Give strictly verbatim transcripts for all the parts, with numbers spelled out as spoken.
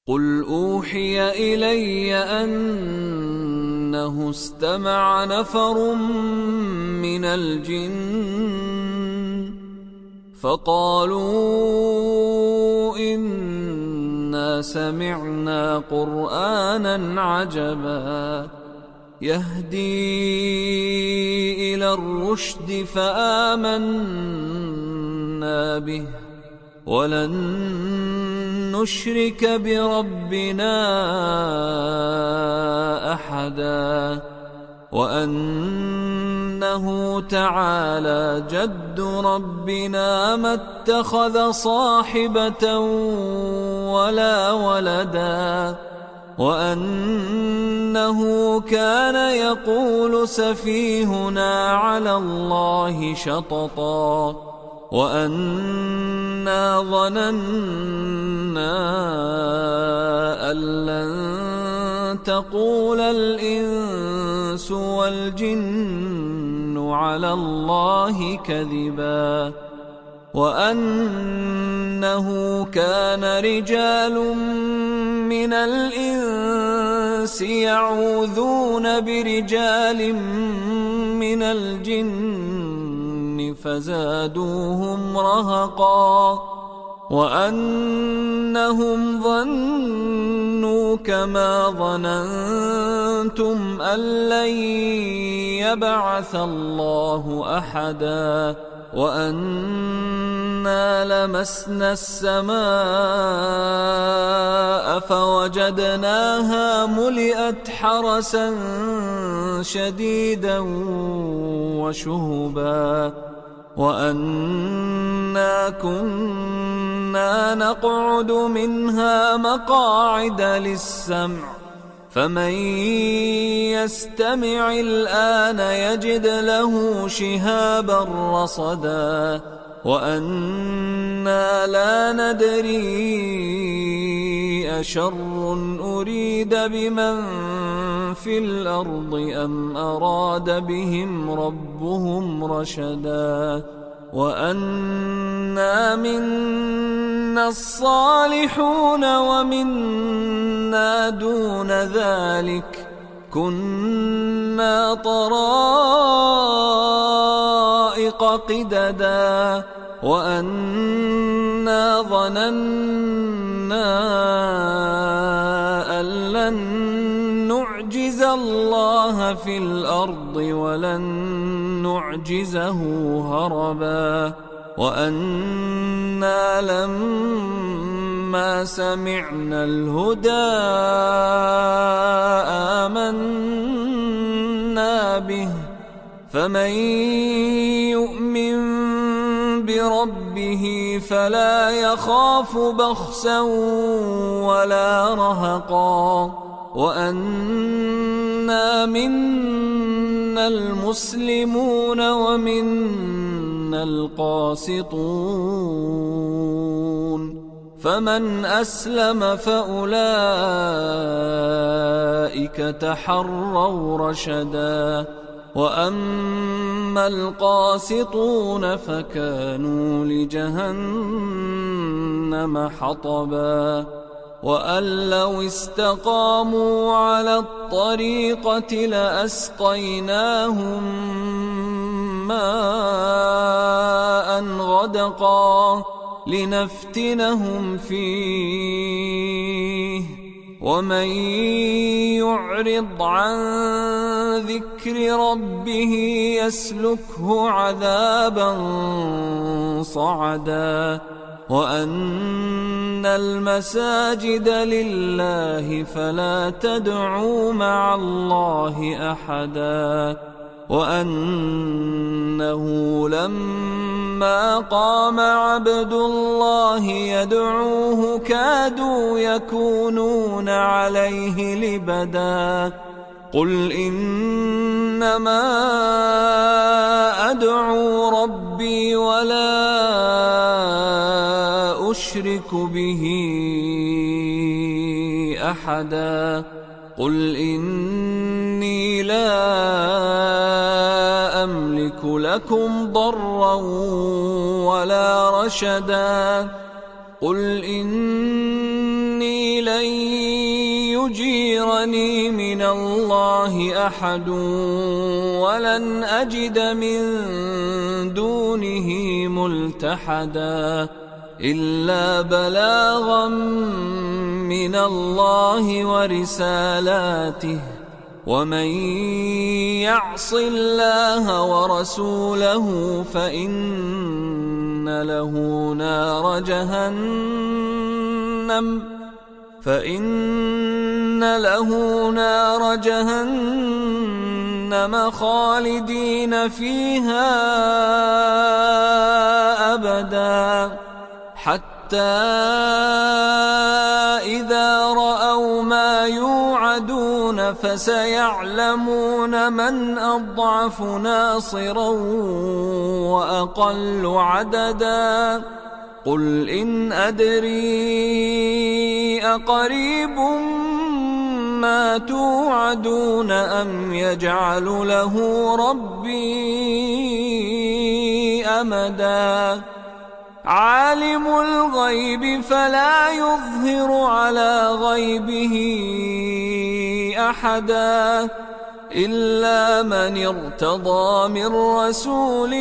قل أوحي إلي أنه استمع نفر من الجن فقالوا إنا سمعنا قرآنا عجبا يهدي إلى الرشد فآمنا به ولن نشرك بربنا أحدا وأنه تعالى جد ربنا ما اتخذ صاحبة ولا ولدا وأنه كان يقول سفيهنا على الله شططا وأنا ظننا أن لن تقول الإنس والجن على الله كذبا وأنه كان رجال من الإنس يعوذون برجال من الجن فزادوهم رهقا وأنهم ظنوا كما ظننتم أن لن يبعث الله أحدا وأنا لمسنا السماء فوجدناها ملئت حرسا شديدا وشهبا وأنا كنا نقعد منها مقاعد للسمع فمن يستمع الآن يجد له شهابا رصدا وأنا لا ندري أشر أريد بمن في الأرض أم أراد بهم ربهم رشدا وأنا منا الصالحون ومنا دون ذلك كنا طرائق قددا وأنا ظننا أن لن نعجز الله في الأرض ولن نعجزه هربا وأنا لما سمعنا الهدى آمنا به فمن يؤمن بربه فلا يخاف بخسا ولا رهقا وأنا منا المسلمون ومنا القاسطون فمن أسلم فأولئك تحروا رشدا وأما القاسطون فكانوا لجهنم حطبا وأن لو استقاموا على الطريقة لأسقيناهم ماء غدقا لنفتنهم فيه ومن يعرض عن ذكر ربه يسلكه عذابا صعدا وأن المساجد لله فلا تدعوا مع الله أحدا وأنه لما قام عبد الله يدعوه كادوا يكونون عليه لبدا قل إنما أدعو ربي ولا أشرك به أحدا قل إني لا أملك لكم ضرا ولا رشدا قل إني لن يجيرني من الله أحد ولن أجد من دونه ملتحدا إلا بلاغا من الله ورسالاته ومن يعص الله ورسوله فإن له نار جهنم فإن له نار جهنم خالدين فيها أبدا حتى إذا رأوا ما يوعدون فسيعلمون من أضعف ناصرا وأقل عددا قل إن أدري أقريب ما توعدون أم يجعل له ربي أمدا عالم الغيب فلا يظهر على غيبه أحدا إلا من ارتضى من رسول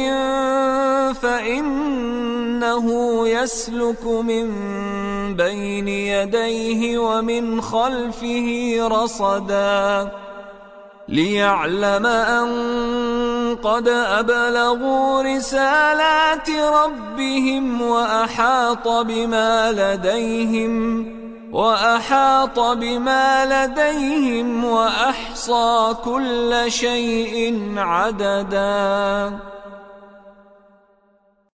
فإنه يسلك من بين يديه ومن خلفه رصدا ليعلم أن قد أبلغوا رسالات ربهم وأحاط بما لديهم وأحاط بما لديهم وأحصى كل شيء عددا.